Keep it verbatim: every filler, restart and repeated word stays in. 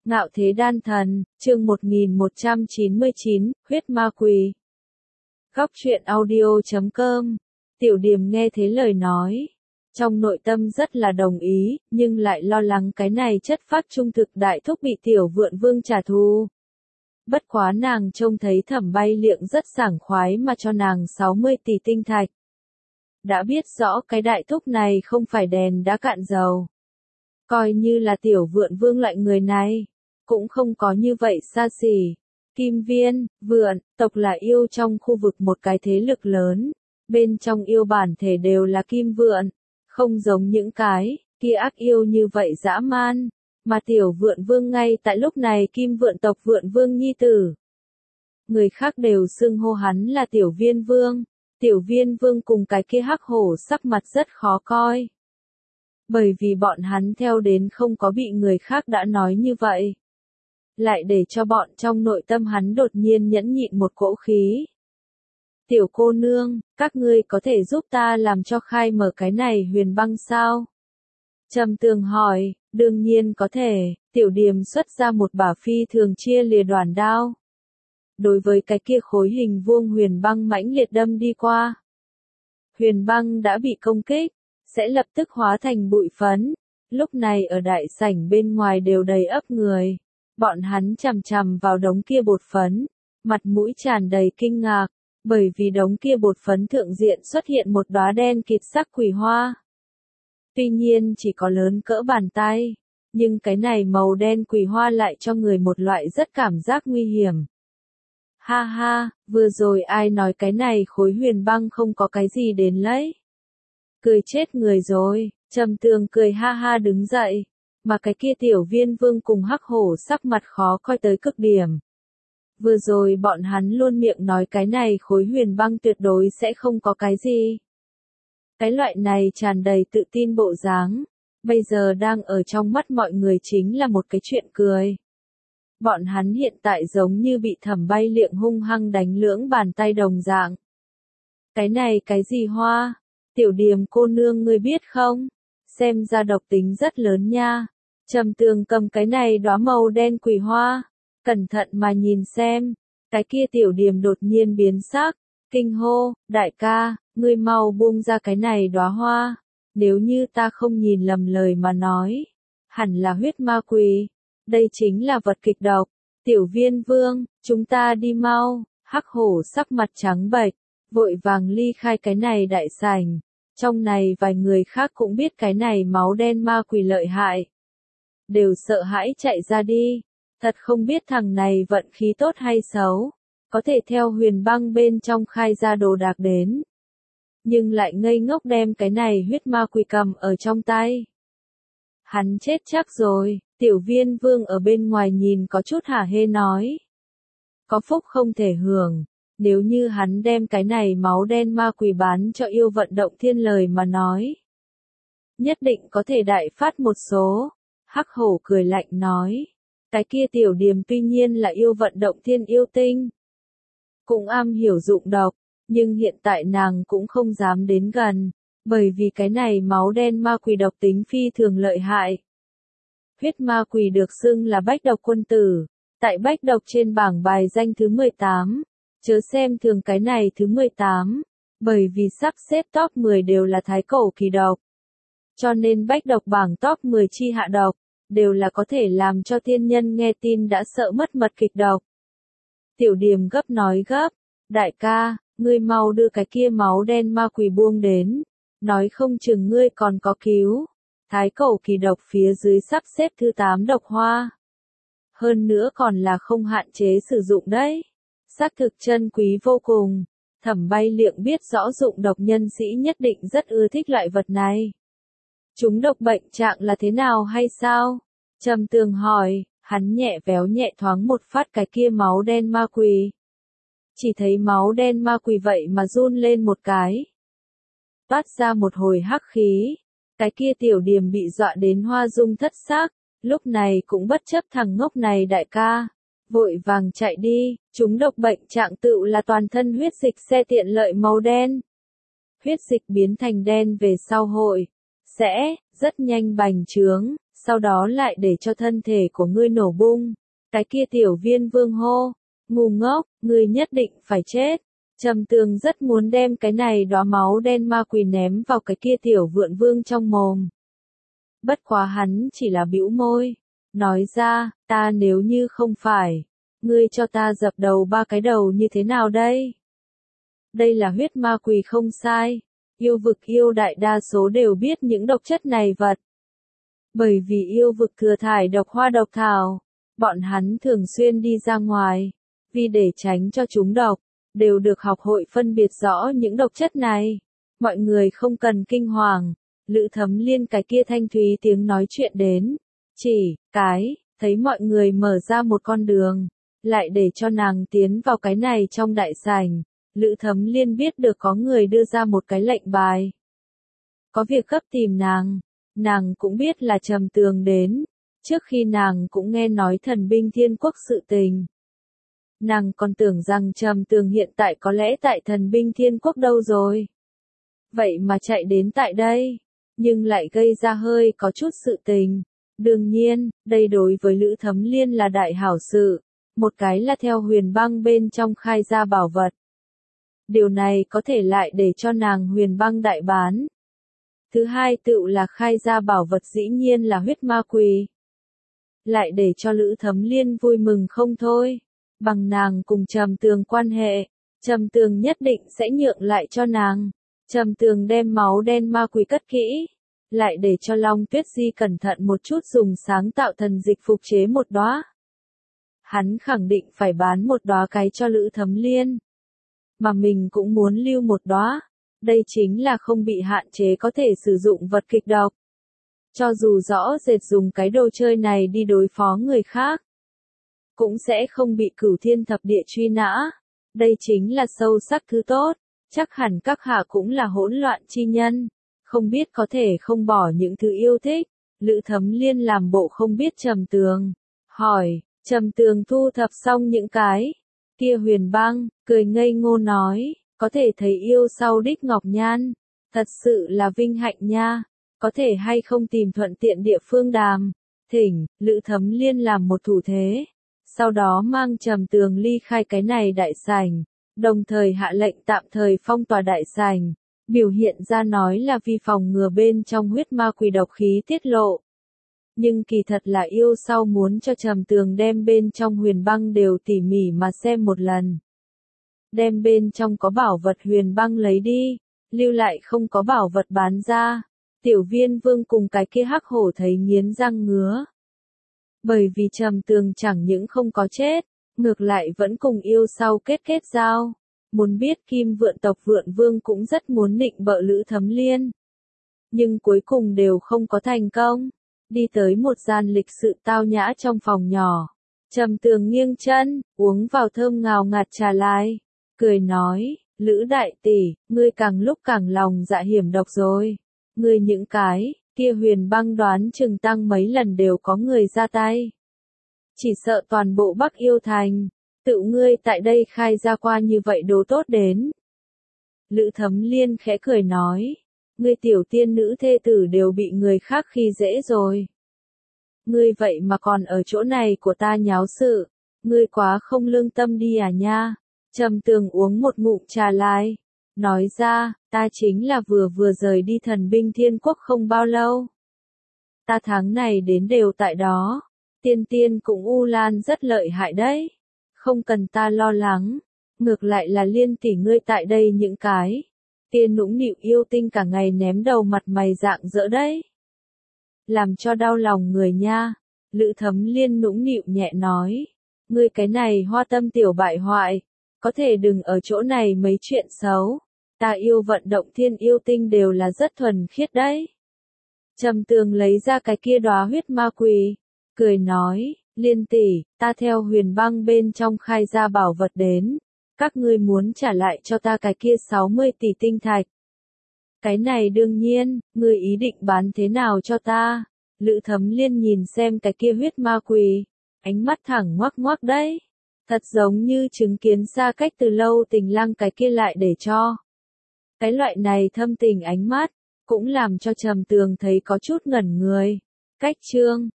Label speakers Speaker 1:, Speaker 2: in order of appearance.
Speaker 1: Ngạo thế đan thần, chương một nghìn một trăm chín mươi chín, huyết ma quỷ. Góc truyện audio chấm com. Tiểu Điềm nghe thế lời nói, trong nội tâm rất là đồng ý, nhưng lại lo lắng cái này chất phác trung thực đại thúc bị Tiểu Vượn Vương trả thù. Bất quá nàng trông thấy Thẩm Bay Liệng rất sảng khoái mà cho nàng sáu mươi tỷ tinh thạch. Đã biết rõ cái đại thúc này không phải đèn đã cạn dầu. Coi như là Tiểu Vượn Vương loại người này, cũng không có như vậy xa xỉ. Kim Viên, Vượn, tộc là yêu trong khu vực một cái thế lực lớn, bên trong yêu bản thể đều là Kim Vượn, không giống những cái kia ác yêu như vậy dã man, mà Tiểu Vượn Vương ngay tại lúc này Kim Vượn tộc Vượn Vương nhi tử. Người khác đều xưng hô hắn là Tiểu Viên Vương, Tiểu Viên Vương cùng cái kia hắc hổ sắc mặt rất khó coi. Bởi vì bọn hắn theo đến không có bị người khác đã nói như vậy. Lại để cho bọn trong nội tâm hắn đột nhiên nhẫn nhịn một cỗ khí. Tiểu cô nương, các ngươi có thể giúp ta làm cho khai mở cái này huyền băng sao? Trầm Tường hỏi, đương nhiên có thể. Tiểu Điềm xuất ra một bả phi thường chia lìa đoàn đao. Đối với cái kia khối hình vuông huyền băng mãnh liệt đâm đi qua. Huyền băng đã bị công kích, sẽ lập tức hóa thành bụi phấn. Lúc này ở đại sảnh bên ngoài đều đầy ấp người. Bọn hắn chằm chằm vào đống kia bột phấn, mặt mũi tràn đầy kinh ngạc, bởi vì đống kia bột phấn thượng diện xuất hiện một đóa đen kịt sắc quỷ hoa. Tuy nhiên chỉ có lớn cỡ bàn tay, nhưng cái này màu đen quỷ hoa lại cho người một loại rất cảm giác nguy hiểm. Ha ha, vừa rồi ai nói cái này khối huyền băng không có cái gì đến lấy? Cười chết người rồi, Trầm Tường cười ha ha đứng dậy. Mà cái kia Tiểu Viên Vương cùng hắc hổ sắc mặt khó coi tới cực điểm. Vừa rồi bọn hắn luôn miệng nói cái này khối huyền băng tuyệt đối sẽ không có cái gì. Cái loại này tràn đầy tự tin bộ dáng, bây giờ đang ở trong mắt mọi người chính là một cái chuyện cười. Bọn hắn hiện tại giống như bị Thẩm Bay Liệng hung hăng đánh lưỡng bàn tay đồng dạng. Cái này cái gì hoa? Tiểu Điềm cô nương ngươi biết không? Xem ra độc tính rất lớn nha. Trầm Tường cầm cái này đóa màu đen quỷ hoa, cẩn thận mà nhìn xem, cái kia Tiểu Điềm đột nhiên biến sắc, kinh hô, đại ca, ngươi mau buông ra cái này đóa hoa, nếu như ta không nhìn lầm lời mà nói, hẳn là huyết ma quỷ, đây chính là vật kịch độc. Tiểu Viên Vương, chúng ta đi mau. Hắc hổ sắc mặt trắng bệch, vội vàng ly khai cái này đại sảnh. Trong này vài người khác cũng biết cái này máu đen ma quỷ lợi hại. Đều sợ hãi chạy ra đi. Thật không biết thằng này vận khí tốt hay xấu. Có thể theo huyền băng bên trong khai ra đồ đạc đến. Nhưng lại ngây ngốc đem cái này huyết ma quỷ cầm ở trong tay. Hắn chết chắc rồi. Tiểu Viên Vương ở bên ngoài nhìn có chút hả hê nói. Có phúc không thể hưởng. Nếu như hắn đem cái này máu đen ma quỷ bán cho yêu vận động thiên lời mà nói. Nhất định có thể đại phát một số. Hắc hổ cười lạnh nói. Cái kia Tiểu Điềm tuy nhiên là yêu vận động thiên yêu tinh. Cũng am hiểu dụng độc. Nhưng hiện tại nàng cũng không dám đến gần. Bởi vì cái này máu đen ma quỷ độc tính phi thường lợi hại. Huyết ma quỷ được xưng là bách độc quân tử. Tại bách độc trên bảng bài danh thứ mười tám. Chớ xem thường cái này thứ mười tám. Bởi vì sắp xếp top mười đều là thái cổ kỳ độc. Cho nên bách độc bảng top mười chi hạ độc. Đều là có thể làm cho thiên nhân nghe tin đã sợ mất mật kịch độc. Tiểu Điềm gấp nói gấp. Đại ca, ngươi mau đưa cái kia máu đen ma quỷ buông đến. Nói không chừng ngươi còn có cứu. Thái cổ kỳ độc phía dưới sắp xếp thứ tám độc hoa. Hơn nữa còn là không hạn chế sử dụng đấy. Xác thực chân quý vô cùng. Thẩm Bay Liệng biết rõ dụng độc nhân sĩ nhất định rất ưa thích loại vật này. Chúng độc bệnh trạng là thế nào hay sao? Trầm Tường hỏi, hắn nhẹ véo nhẹ thoáng một phát cái kia máu đen ma quỷ. Chỉ thấy máu đen ma quỷ vậy mà run lên một cái. Toát ra một hồi hắc khí. Cái kia Tiểu Điềm bị dọa đến hoa dung thất xác. Lúc này cũng bất chấp thằng ngốc này đại ca. Vội vàng chạy đi, chúng độc bệnh trạng tựu là toàn thân huyết dịch xe tiện lợi màu đen. Huyết dịch biến thành đen về sau hội, sẽ, rất nhanh bành trướng, sau đó lại để cho thân thể của ngươi nổ bung. Cái kia tiểu viên vương hô, ngu ngốc, ngươi nhất định phải chết. Trầm Tường rất muốn đem cái này đóa máu đen ma quỷ ném vào cái kia tiểu vượn vương trong mồm. Bất quá hắn chỉ là bĩu môi, nói ra, ta nếu như không phải, ngươi cho ta dập đầu ba cái đầu như thế nào đây? Đây là huyết ma quỷ không sai, yêu vực yêu đại đa số đều biết những độc chất này vật. Bởi vì yêu vực thừa thải độc hoa độc thảo, bọn hắn thường xuyên đi ra ngoài, vì để tránh cho chúng độc, đều được học hội phân biệt rõ những độc chất này. Mọi người không cần kinh hoàng, Lữ Thấm Liên cái kia thanh thúy tiếng nói chuyện đến, chỉ, cái, thấy mọi người mở ra một con đường, lại để cho nàng tiến vào cái này trong đại sảnh. Lữ Thấm Liên biết được có người đưa ra một cái lệnh bài. Có việc gấp tìm nàng, nàng cũng biết là Trầm Tường đến, trước khi nàng cũng nghe nói thần binh thiên quốc sự tình. Nàng còn tưởng rằng Trầm Tường hiện tại có lẽ tại thần binh thiên quốc đâu rồi. Vậy mà chạy đến tại đây, nhưng lại gây ra hơi có chút sự tình. Đương nhiên, đây đối với Lữ Thấm Liên là đại hảo sự, một cái là theo huyền băng bên trong khai ra bảo vật. Điều này có thể lại để cho nàng huyền băng đại bán. Thứ hai tựu là khai ra bảo vật dĩ nhiên là huyết ma quỷ. Lại để cho Lữ Thấm Liên vui mừng không thôi. Bằng nàng cùng Trầm Tường quan hệ, Trầm Tường nhất định sẽ nhượng lại cho nàng. Trầm Tường đem máu đen ma quỷ cất kỹ, lại để cho Long Tuyết Di cẩn thận một chút dùng sáng tạo thần dịch phục chế một đóa. Hắn khẳng định phải bán một đóa cái cho Lữ Thấm Liên, mà mình cũng muốn lưu một đóa. Đây chính là không bị hạn chế có thể sử dụng vật kịch độc. Cho dù rõ rệt dùng cái đồ chơi này đi đối phó người khác, cũng sẽ không bị Cửu Thiên Thập Địa truy nã. Đây chính là sâu sắc thứ tốt, chắc hẳn các hạ cũng là hỗn loạn chi nhân, không biết có thể không bỏ những thứ yêu thích. Lữ Thấm Liên làm bộ không biết Trầm Tường, hỏi, Trầm Tường thu thập xong những cái kia huyền băng, cười ngây ngô nói, có thể thấy yêu sau đích ngọc nhan, thật sự là vinh hạnh nha, có thể hay không tìm thuận tiện địa phương đàm, thỉnh. Lữ Thấm Liên làm một thủ thế, sau đó mang Trầm Tường ly khai cái này đại sảnh, đồng thời hạ lệnh tạm thời phong tỏa đại sảnh, biểu hiện ra nói là vì phòng ngừa bên trong huyết ma quỷ độc khí tiết lộ. Nhưng kỳ thật là yêu sau muốn cho Trầm Tường đem bên trong huyền băng đều tỉ mỉ mà xem một lần. Đem bên trong có bảo vật huyền băng lấy đi, lưu lại không có bảo vật bán ra. Tiểu Viên Vương cùng cái kia hắc hổ thấy nghiến răng ngứa. Bởi vì Trầm Tường chẳng những không có chết, ngược lại vẫn cùng yêu sau kết kết giao. Muốn biết Kim Vượn tộc Vượn Vương cũng rất muốn nịnh bợ Lữ Thấm Liên. Nhưng cuối cùng đều không có thành công. Đi tới một gian lịch sự tao nhã trong phòng nhỏ. Trầm Tường nghiêng chân, uống vào thơm ngào ngạt trà lai. Cười nói, Lữ đại tỷ, ngươi càng lúc càng lòng dạ hiểm độc rồi. Ngươi những cái kia huyền băng đoán chừng tăng mấy lần đều có người ra tay. Chỉ sợ toàn bộ Bắc Yêu Thành, tự ngươi tại đây khai ra qua như vậy đồ tốt đến. Lữ Thấm Liên khẽ cười nói, ngươi tiểu tiên nữ thê tử đều bị người khác khi dễ rồi. Ngươi vậy mà còn ở chỗ này của ta nháo sự, ngươi quá không lương tâm đi à nha. Trầm Tường uống một ngụm trà lai, nói ra, ta chính là vừa vừa rời đi thần binh thiên quốc không bao lâu. Ta tháng này đến đều tại đó, tiên tiên cũng U Lan rất lợi hại đấy, không cần ta lo lắng, ngược lại là Liên tỷ ngươi tại đây những cái tiên nũng nịu yêu tinh cả ngày ném đầu mặt mày dạng dỡ đấy. Làm cho đau lòng người nha. Lữ Thấm Liên nũng nịu nhẹ nói, ngươi cái này hoa tâm tiểu bại hoại, có thể đừng ở chỗ này mấy chuyện xấu. Ta yêu vận động thiên yêu tinh đều là rất thuần khiết đấy. Trầm Tường lấy ra cái kia đóa huyết ma quỷ, cười nói, Liên tỷ, ta theo huyền băng bên trong khai ra bảo vật đến, các ngươi muốn trả lại cho ta cái kia sáu mươi tỷ tinh thạch. Cái này đương nhiên, ngươi ý định bán thế nào cho ta? Lữ Thấm Liên nhìn xem cái kia huyết ma quỷ, ánh mắt thẳng ngoác ngoác đấy. Thật giống như chứng kiến xa cách từ lâu tình lăng cái kia lại để cho. Cái loại này thâm tình ánh mắt, cũng làm cho Trầm Tường thấy có chút ngẩn người. Cách chương